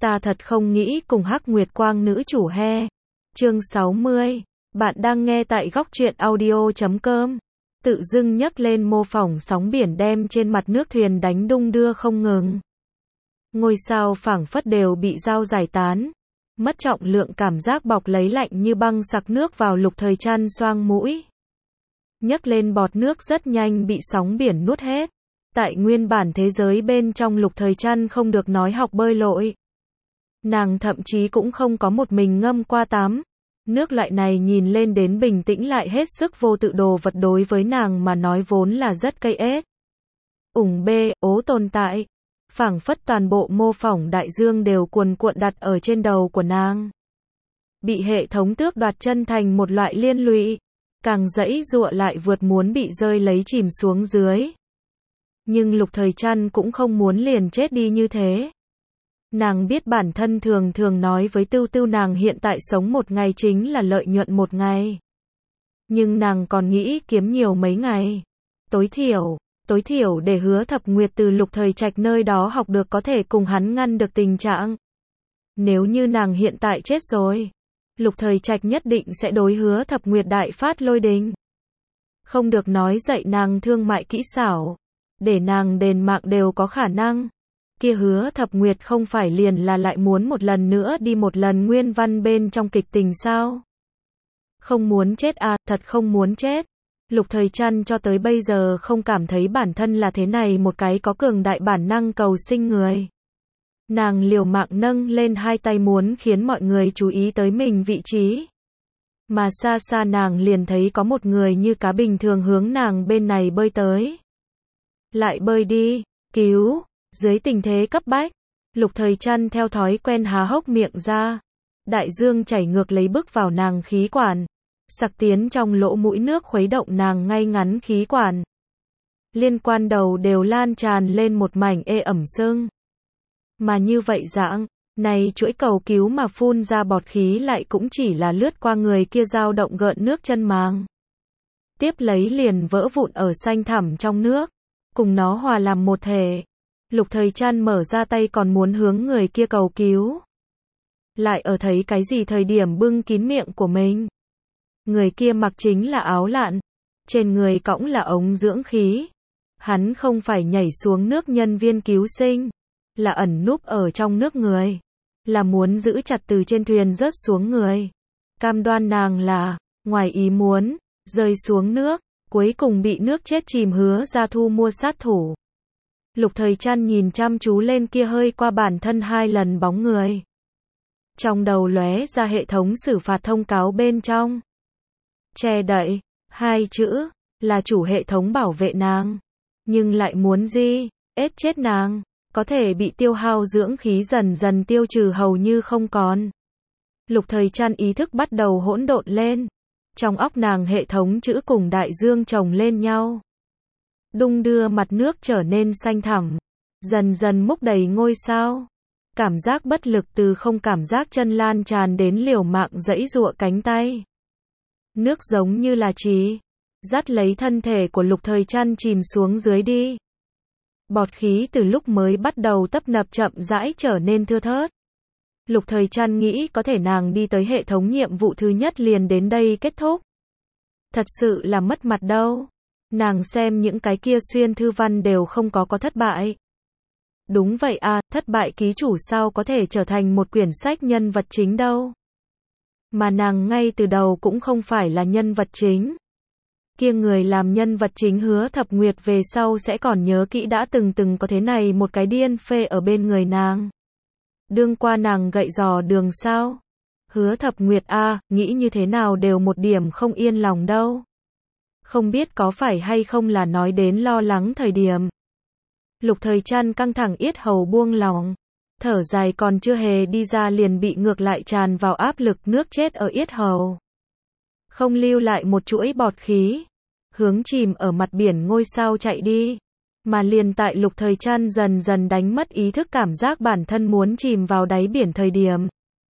Ta thật không nghĩ cùng Hắc Nguyệt Quang nữ chủ he. Chương 60. Bạn đang nghe tại góc truyện audio.com. Tự dưng nhấc lên mô phỏng sóng biển đem trên mặt nước thuyền đánh đung đưa không ngừng. Ngôi sao phảng phất đều bị dao giải tán. Mất trọng lượng cảm giác bọc lấy lạnh như băng sặc nước vào Lục Thời Trăn xoang mũi. Nhấc lên bọt nước rất nhanh bị sóng biển nuốt hết. Tại nguyên bản thế giới bên trong Lục Thời Trăn không được nói học bơi lội. Nàng thậm chí cũng không có một mình ngâm qua tắm. Nước loại này nhìn lên đến bình tĩnh lại hết sức vô tự đồ vật đối với nàng mà nói vốn là rất cây ết. Ủng bê, ố tồn tại. Phảng phất toàn bộ mô phỏng đại dương đều cuồn cuộn đặt ở trên đầu của nàng. Bị hệ thống tước đoạt chân thành một loại liên lụy. Càng giãy giụa lại vượt muốn bị rơi lấy chìm xuống dưới. Nhưng Lục Thời Trăn cũng không muốn liền chết đi như thế. Nàng biết bản thân thường thường nói với Tưu Tưu nàng hiện tại sống một ngày chính là lợi nhuận một ngày. Nhưng nàng còn nghĩ kiếm nhiều mấy ngày. Tối thiểu để Hứa Thập Nguyệt từ Lục Thời Trạch nơi đó học được có thể cùng hắn ngăn được tình trạng. Nếu như nàng hiện tại chết rồi, Lục Thời Trạch nhất định sẽ đối Hứa Thập Nguyệt đại phát lôi đình. Không được nói dạy nàng thương mại kỹ xảo, để nàng đền mạng đều có khả năng. Kia Hứa Thập Nguyệt không phải liền là lại muốn một lần nữa đi một lần nguyên văn bên trong kịch tình sao? Không muốn chết à, thật không muốn chết. Lục Thời Trăn cho tới bây giờ không cảm thấy bản thân là thế này một cái có cường đại bản năng cầu sinh người. Nàng liều mạng nâng lên hai tay muốn khiến mọi người chú ý tới mình vị trí. Mà xa xa nàng liền thấy có một người như cá bình thường hướng nàng bên này bơi tới. Lại bơi đi, cứu. Dưới tình thế cấp bách, Lục Thời Trăn theo thói quen há hốc miệng ra. Đại dương chảy ngược lấy bước vào nàng khí quản. Sặc tiến trong lỗ mũi nước khuấy động nàng ngay ngắn khí quản. Liên quan đầu đều lan tràn lên một mảnh ê ẩm sưng. Mà như vậy dạng, này chuỗi cầu cứu mà phun ra bọt khí lại cũng chỉ là lướt qua người kia dao động gợn nước chân màng. Tiếp lấy liền vỡ vụn ở xanh thẳm trong nước, cùng nó hòa làm một thể. Lục Thời Trăn mở ra tay còn muốn hướng người kia cầu cứu. Lại ở thấy cái gì thời điểm bưng kín miệng của mình. Người kia mặc chính là áo lặn. Trên người cõng là ống dưỡng khí. Hắn không phải nhảy xuống nước nhân viên cứu sinh. Là ẩn núp ở trong nước người. Là muốn giữ chặt từ trên thuyền rớt xuống người. Cam đoan nàng là, ngoài ý muốn, rơi xuống nước. Cuối cùng bị nước chết chìm Hứa ra thu mua sát thủ. Lục Thời Trăn nhìn chăm chú lên kia hơi qua bản thân hai lần bóng người. Trong đầu lóe ra hệ thống xử phạt thông cáo bên trong. Che đậy, hai chữ, là chủ hệ thống bảo vệ nàng. Nhưng lại muốn gì, ết chết nàng, có thể bị tiêu hao dưỡng khí dần dần tiêu trừ hầu như không còn. Lục Thời Trăn ý thức bắt đầu hỗn độn lên. Trong óc nàng hệ thống chữ cùng đại dương chồng lên nhau. Đung đưa mặt nước trở nên xanh thẳm, dần dần múc đầy ngôi sao. Cảm giác bất lực từ không cảm giác chân lan tràn đến liều mạng giãy giụa cánh tay. Nước giống như là chỉ dắt lấy thân thể của Lục Thời Trăn chìm xuống dưới đi. Bọt khí từ lúc mới bắt đầu tấp nập chậm rãi trở nên thưa thớt. Lục Thời Trăn nghĩ có thể nàng đi tới hệ thống nhiệm vụ thứ nhất liền đến đây kết thúc. Thật sự là mất mặt đâu. Nàng xem những cái kia xuyên thư văn đều không có thất bại. Đúng vậy à, thất bại ký chủ sao có thể trở thành một quyển sách nhân vật chính đâu. Mà nàng ngay từ đầu cũng không phải là nhân vật chính. Kia người làm nhân vật chính Hứa Thập Nguyệt về sau sẽ còn nhớ kỹ đã từng có thế này một cái điên phê ở bên người nàng. Đương qua nàng gậy giò đường sao. Hứa Thập Nguyệt a, nghĩ như thế nào đều một điểm không yên lòng đâu. Không biết có phải hay không là nói đến lo lắng thời điểm. Lục Thời Trăn căng thẳng yết hầu buông lỏng. Thở dài còn chưa hề đi ra liền bị ngược lại tràn vào áp lực nước chết ở yết hầu. Không lưu lại một chuỗi bọt khí. Hướng chìm ở mặt biển ngôi sao chạy đi. Mà liền tại Lục Thời Trăn dần dần đánh mất ý thức cảm giác bản thân muốn chìm vào đáy biển thời điểm.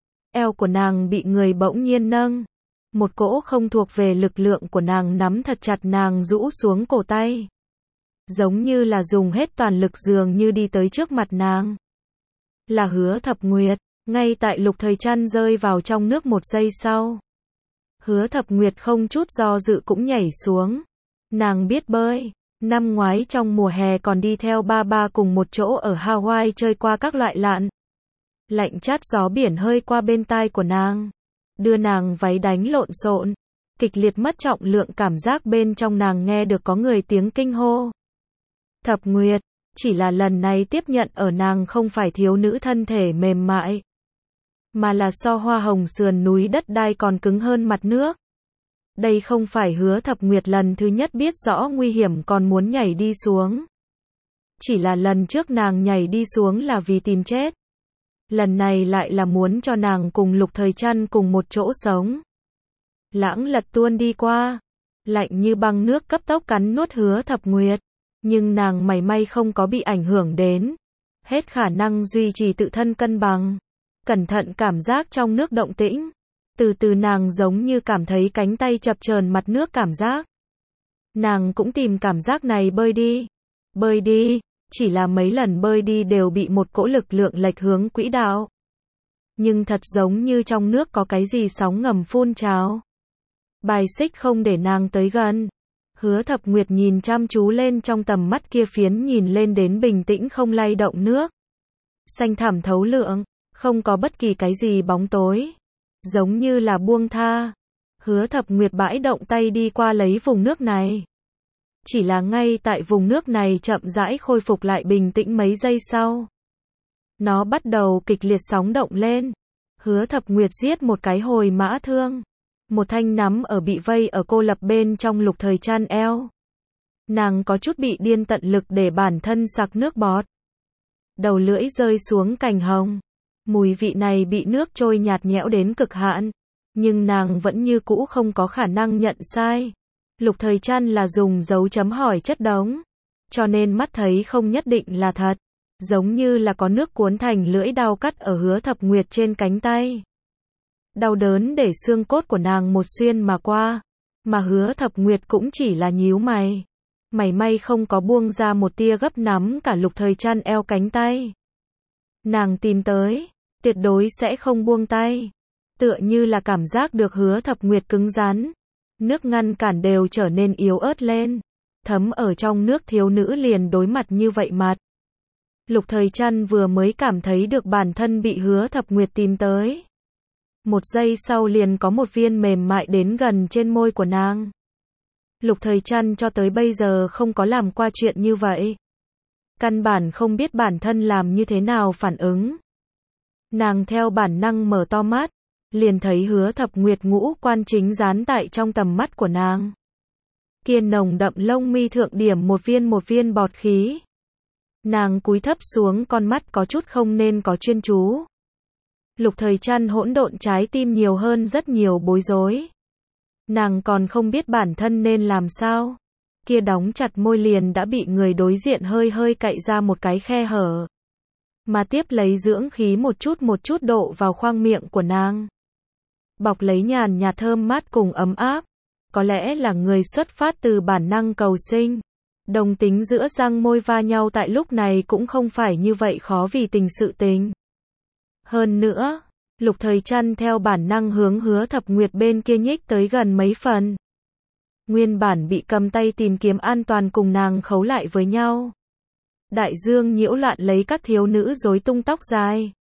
Eo của nàng bị người bỗng nhiên nâng. Một cỗ không thuộc về lực lượng của nàng nắm thật chặt nàng rũ xuống cổ tay. Giống như là dùng hết toàn lực dường như đi tới trước mặt nàng. là Hứa Thập Nguyệt. Ngay tại Lục Thời Trăn rơi vào trong nước một giây sau, Hứa Thập Nguyệt không chút do dự cũng nhảy xuống. Nàng biết bơi. Năm ngoái trong mùa hè còn đi theo ba ba cùng một chỗ ở Hawaii chơi qua các loại lặn. Lạnh chát gió biển hơi qua bên tai của nàng, đưa nàng váy đánh lộn xộn, kịch liệt mất trọng lượng, cảm giác bên trong nàng nghe được có người tiếng kinh hô. Thập Nguyệt, chỉ là lần này tiếp nhận ở nàng không phải thiếu nữ thân thể mềm mại, mà là so hoa hồng sườn núi đất đai còn cứng hơn mặt nước. Đây không phải Hứa Thập Nguyệt lần thứ nhất biết rõ nguy hiểm còn muốn nhảy đi xuống. Chỉ là lần trước nàng nhảy đi xuống là vì tìm chết. Lần này lại là muốn cho nàng cùng Lục Thời Trăn cùng một chỗ sống. Lãng lật tuôn đi qua, lạnh như băng nước cấp tốc cắn nuốt Hứa Thập Nguyệt. Nhưng nàng mảy may không có bị ảnh hưởng đến. Hết khả năng duy trì tự thân cân bằng. Cẩn thận cảm giác trong nước động tĩnh. Từ từ nàng giống như cảm thấy cánh tay chập chờn mặt nước cảm giác. Nàng cũng tìm cảm giác này bơi đi. Bơi đi, chỉ là mấy lần bơi đi đều bị một cỗ lực lượng lệch hướng quỹ đạo. Nhưng thật giống như trong nước có cái gì sóng ngầm phun trào. Bài xích không để nàng tới gần. Hứa Thập Nguyệt nhìn chăm chú lên trong tầm mắt kia phiến nhìn lên đến bình tĩnh không lay động nước. Xanh thẳm thấu lượng, không có bất kỳ cái gì bóng tối. Giống như là buông tha. Hứa Thập Nguyệt bãi động tay đi qua lấy vùng nước này. Chỉ là ngay tại vùng nước này chậm rãi khôi phục lại bình tĩnh mấy giây sau. Nó bắt đầu kịch liệt sóng động lên. Hứa Thập Nguyệt giết một cái hồi mã thương. Một thanh nắm ở bị vây ở cô lập bên trong Lục Thời Trăn eo. Nàng có chút bị điên tận lực để bản thân sặc nước bọt. Đầu lưỡi rơi xuống cành hồng. Mùi vị này bị nước trôi nhạt nhẽo đến cực hạn. Nhưng nàng vẫn như cũ không có khả năng nhận sai. Lục Thời Trăn là dùng dấu chấm hỏi chất đống. Cho nên mắt thấy không nhất định là thật. Giống như là có nước cuốn thành lưỡi đao cắt ở Hứa Thập Nguyệt trên cánh tay. Đau đớn để xương cốt của nàng một xuyên mà qua. Mà Hứa Thập Nguyệt cũng chỉ là nhíu mày. Mảy may không có buông ra một tia gấp nắm cả Lục Thời Trăn eo cánh tay. Nàng tìm tới, tuyệt đối sẽ không buông tay. Tựa như là cảm giác được Hứa Thập Nguyệt cứng rắn. Nước ngăn cản đều trở nên yếu ớt lên. Thấm ở trong nước thiếu nữ liền đối mặt như vậy mặt. Lục Thời Trăn vừa mới cảm thấy được bản thân bị Hứa Thập Nguyệt tìm tới. Một giây sau liền có một viên mềm mại đến gần trên môi của nàng. Lục Thời Trăn cho tới bây giờ không có làm qua chuyện như vậy. Căn bản không biết bản thân làm như thế nào phản ứng. Nàng theo bản năng mở to mắt, liền thấy Hứa Thập Nguyệt ngũ quan chính dán tại trong tầm mắt của nàng. Kia nồng đậm lông mi thượng điểm một viên bọt khí. Nàng cúi thấp xuống, con mắt có chút không nên có chuyên chú. Lục Thời Trăn hỗn độn trái tim nhiều hơn rất nhiều bối rối. Nàng còn không biết bản thân nên làm sao. Kia đóng chặt môi liền đã bị người đối diện hơi hơi cạy ra một cái khe hở. Mà tiếp lấy dưỡng khí một chút độ vào khoang miệng của nàng. Bọc lấy nhàn nhạt thơm mát cùng ấm áp. Có lẽ là người xuất phát từ bản năng cầu sinh. Đồng tính giữa răng môi va nhau tại lúc này cũng không phải như vậy khó vì tình sự tình. Hơn nữa, Lục Thời Trăn theo bản năng hướng Hứa Thập Nguyệt bên kia nhích tới gần mấy phần. Nguyên bản bị cầm tay tìm kiếm an toàn cùng nàng khấu lại với nhau. Đại dương nhiễu loạn lấy các thiếu nữ rối tung tóc dài.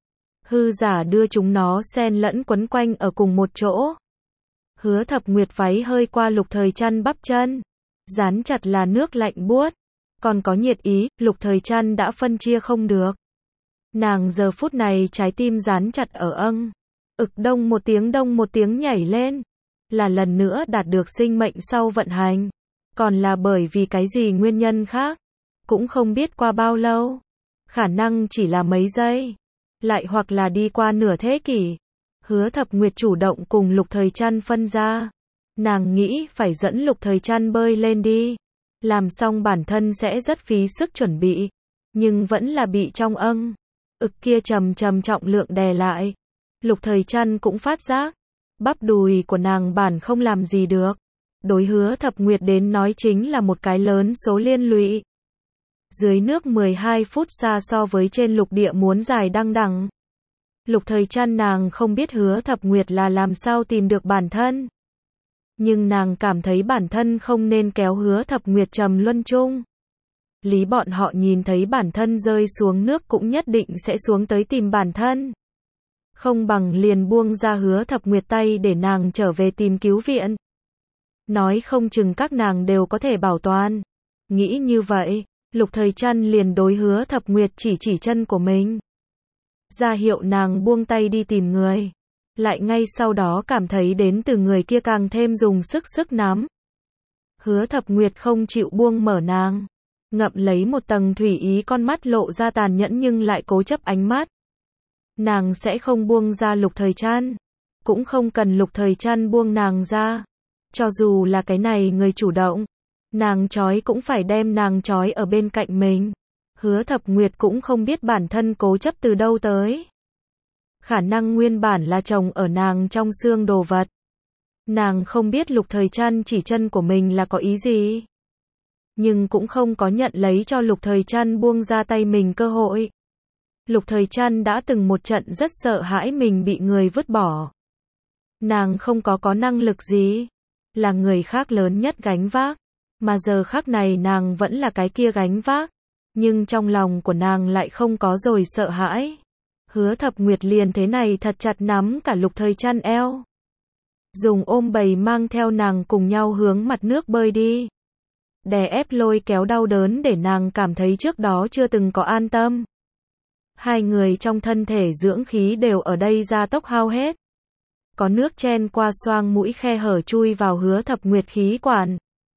Hư giả đưa chúng nó xen lẫn quấn quanh ở cùng một chỗ. Hứa Thập Nguyệt váy hơi qua Lục Thời Trăn bắp chân. Dán chặt là nước lạnh buốt. Còn có nhiệt ý, Lục Thời Trăn đã phân chia không được. Nàng giờ phút này trái tim dán chặt ở âng. Ực đông một tiếng nhảy lên. Là lần nữa đạt được sinh mệnh sau vận hành. Còn là bởi vì cái gì nguyên nhân khác. Cũng không biết qua bao lâu. Khả năng chỉ là mấy giây. Lại hoặc là đi qua nửa thế kỷ. Hứa Thập Nguyệt chủ động cùng Lục Thời Trăn phân ra. Nàng nghĩ phải dẫn Lục Thời Trăn bơi lên đi. Làm xong bản thân sẽ rất phí sức chuẩn bị. Nhưng vẫn là bị trong âng. Ực kia trầm trọng lượng đè lại. Lục Thời Trăn cũng phát giác. Bắp đùi của nàng bản không làm gì được. Đối Hứa Thập Nguyệt đến nói chính là một cái lớn số liên lụy. Dưới nước 12 phút xa so với trên lục địa muốn dài đăng đẳng. Lục Thời Trăn nàng không biết Hứa Thập Nguyệt là làm sao tìm được bản thân. Nhưng nàng cảm thấy bản thân không nên kéo Hứa Thập Nguyệt trầm luân chung. Lý bọn họ nhìn thấy bản thân rơi xuống nước cũng nhất định sẽ xuống tới tìm bản thân. Không bằng liền buông ra Hứa Thập Nguyệt tay để nàng trở về tìm cứu viện. Nói không chừng các nàng đều có thể bảo toàn. Nghĩ như vậy, Lục Thời Trăn liền đối Hứa Thập Nguyệt chỉ chân của mình. Ra hiệu nàng buông tay đi tìm người. Lại ngay sau đó cảm thấy đến từ người kia càng thêm dùng sức nắm. Hứa Thập Nguyệt không chịu buông mở nàng. Ngậm lấy một tầng thủy ý, con mắt lộ ra tàn nhẫn nhưng lại cố chấp ánh mắt. Nàng sẽ không buông ra Lục Thời Trăn. Cũng không cần Lục Thời Trăn buông nàng ra. Cho dù là cái này người chủ động, nàng trói cũng phải đem nàng trói ở bên cạnh mình. Hứa Thập Nguyệt cũng không biết bản thân cố chấp từ đâu tới. Khả năng nguyên bản là chồng ở nàng trong xương đồ vật. Nàng không biết Lục Thời Trăn chỉ chân của mình là có ý gì. Nhưng cũng không có nhận lấy cho Lục Thời Trăn buông ra tay mình cơ hội. Lục Thời Trăn đã từng một trận rất sợ hãi mình bị người vứt bỏ. Nàng không có năng lực gì. Là người khác lớn nhất gánh vác. Mà giờ khắc này nàng vẫn là cái kia gánh vác. Nhưng trong lòng của nàng lại không có rồi sợ hãi. Hứa Thập Nguyệt liền thế này thật chặt nắm cả Lục Thời Trăn eo. Dùng ôm bầy mang theo nàng cùng nhau hướng mặt nước bơi đi. Đè ép lôi kéo đau đớn để nàng cảm thấy trước đó chưa từng có an tâm. Hai người trong thân thể dưỡng khí đều ở đây gia tốc hao hết. Có nước chen qua xoang mũi khe hở chui vào Hứa Thập Nguyệt khí quản.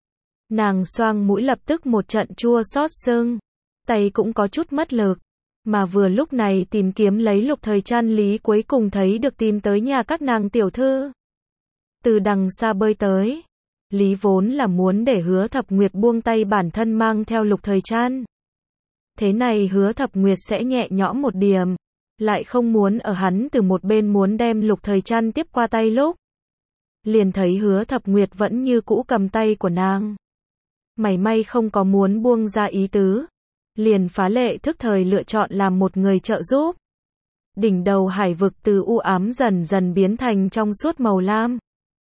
Nàng xoang mũi lập tức một trận chua xót sưng. Tay cũng có chút mất lực. Mà vừa lúc này tìm kiếm lấy Lục Thời Trăn Lý cuối cùng thấy được tìm tới nhà các nàng tiểu thư. Từ đằng xa bơi tới. Lý vốn là muốn để Hứa Thập Nguyệt buông tay bản thân mang theo Lục Thời Trăn. Thế này Hứa Thập Nguyệt sẽ nhẹ nhõm một điểm. Lại không muốn ở hắn từ một bên muốn đem Lục Thời Trăn tiếp qua tay lúc. Liền thấy Hứa Thập Nguyệt vẫn như cũ cầm tay của nàng. Mảy may không có muốn buông ra ý tứ. Liền phá lệ thức thời lựa chọn làm một người trợ giúp. Đỉnh đầu hải vực từ u ám dần dần biến thành trong suốt màu lam.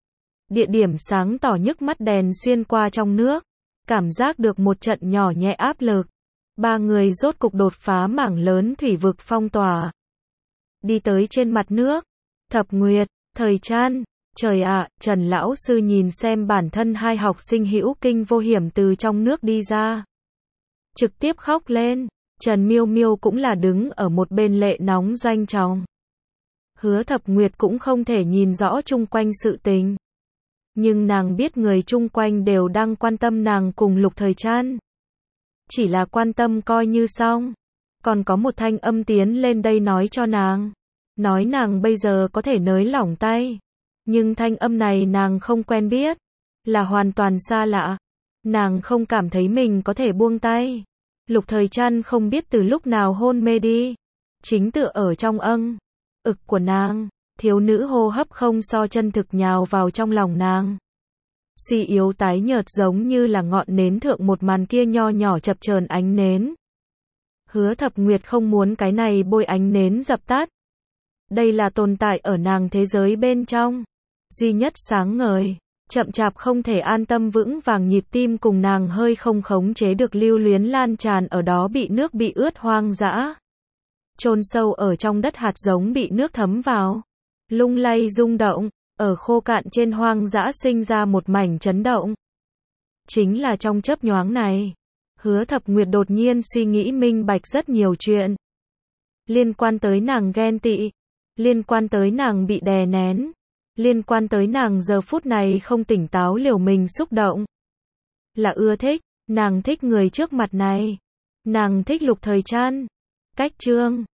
Địa điểm sáng tỏ nhức mắt đèn xuyên qua trong nước. Cảm giác được một trận nhỏ nhẹ áp lực. Ba người rốt cục đột phá mảng lớn thủy vực phong tỏa. Đi tới trên mặt nước. Thập Nguyệt, Thời Trăn. Trời ạ, Trần lão sư nhìn xem bản thân hai học sinh hữu kinh vô hiểm từ trong nước đi ra. Trực tiếp khóc lên. Trần Miêu Miêu cũng là đứng ở một bên lệ nóng doanh trọng. Hứa Thập Nguyệt cũng không thể nhìn rõ chung quanh sự tình. Nhưng nàng biết người chung quanh đều đang quan tâm nàng cùng Lục Thời Trăn. Chỉ là quan tâm coi như xong. Còn có một thanh âm tiến lên đây nói cho nàng. Nói nàng bây giờ có thể nới lỏng tay. Nhưng thanh âm này nàng không quen biết. Là hoàn toàn xa lạ. Nàng không cảm thấy mình có thể buông tay. Lục Thời Trăn không biết từ lúc nào hôn mê đi. Chính tựa ở trong ực của nàng. Thiếu nữ hô hấp không so chân thực nhào vào trong lòng nàng. Suy yếu tái nhợt giống như là ngọn nến thượng một màn kia nho nhỏ chập chờn ánh nến. Hứa Thập Nguyệt không muốn cái này bôi ánh nến dập tắt. Đây là tồn tại ở nàng thế giới bên trong. Duy nhất sáng ngời. Chậm chạp không thể an tâm vững vàng nhịp tim cùng nàng hơi không khống chế được lưu luyến lan tràn ở đó bị nước bị ướt hoang dã. Chôn sâu ở trong đất hạt giống bị nước thấm vào. Lung lay rung động, ở khô cạn trên hoang dã sinh ra một mảnh chấn động. Chính là trong chớp nhoáng này, Hứa Thập Nguyệt đột nhiên suy nghĩ minh bạch rất nhiều chuyện. Liên quan tới nàng ghen tị, liên quan tới nàng bị đè nén, liên quan tới nàng giờ phút này không tỉnh táo liều mình xúc động. Là ưa thích, nàng thích người trước mặt này. Nàng thích Lục Thời Trăn. Cách chương